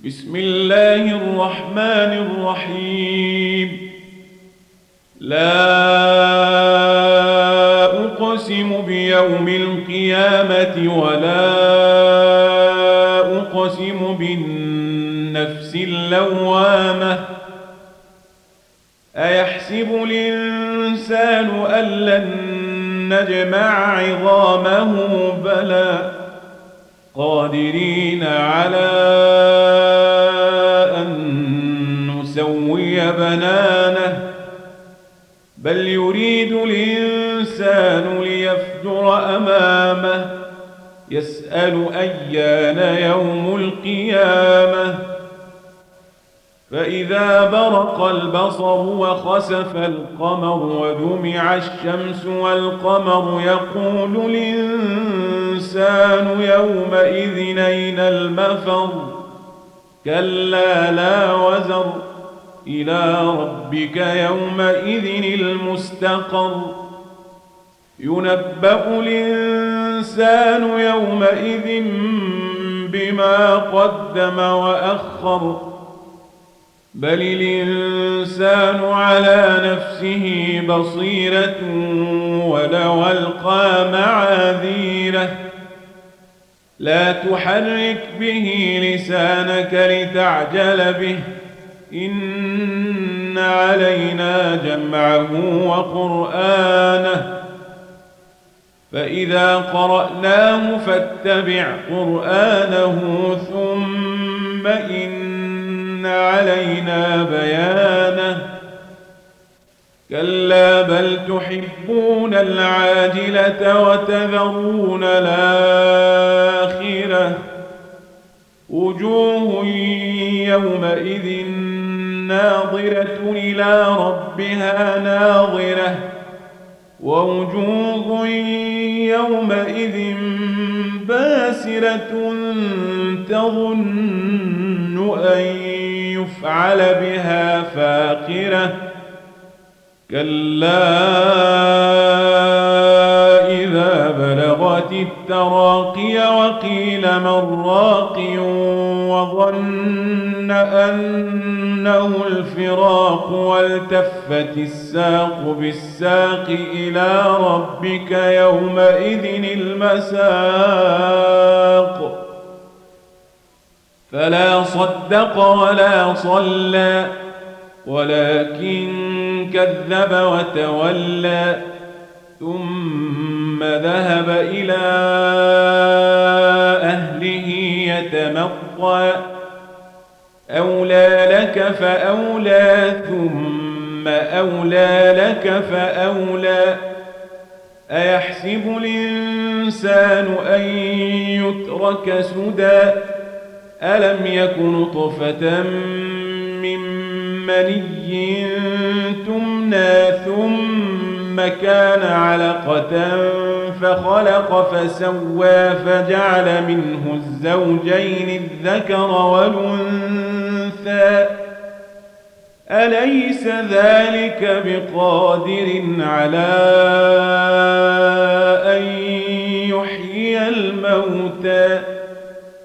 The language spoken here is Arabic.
بسم الله الرحمن الرحيم. لا أقسم بيوم القيامة ولا أقسم بالنفس اللوامة. أيحسب الإنسان أن لن نجمع عظامه بلى قادرين على أن نسوي بنانه بل يريد الإنسان ليفجر أمامه يسأل أيان يوم القيامة. فإذا برق البصر وخسف القمر وجمع الشمس والقمر يقول الإنسان يومئذ أين المفر كلا لا وزر إلى ربك يومئذ المستقر. ينبأ الإنسان يومئذ بما قدم وأخر بل الإنسان على نفسه بصيرة ولو ألقى معاذيره. لا تحرك به لسانك لتعجل به إن علينا جمعه وقرآنه فإذا قرأناه فاتبع قرآنه ثم إن علينا بيانه. كلا بل تحبون العاجلة وتذرون الآخرة وجوه يومئذ ناظرة إلى ربها ناظرة ووجوه يومئذ باسرة تظن أن يفعل بها فاقرة. كلا إذا بلغت التراقي وقيل من راق وظن أنه الفراق والتفت الساق بالساق إلى ربك يومئذ المساق. فلا صدق ولا صلى ولكن كذب وتولى ثم ذهب إلى أهله يتمطى. أولى لك فأولى ثم أولى لك فأولى. أيحسب الإنسان أن يترك سدى ألم يك نطفة من مني تمنى ثم كان علقة فخلق فسوى فجعل منه الزوجين الذكر والأنثى. أليس ذلك بقادر على أن يحيي الموتى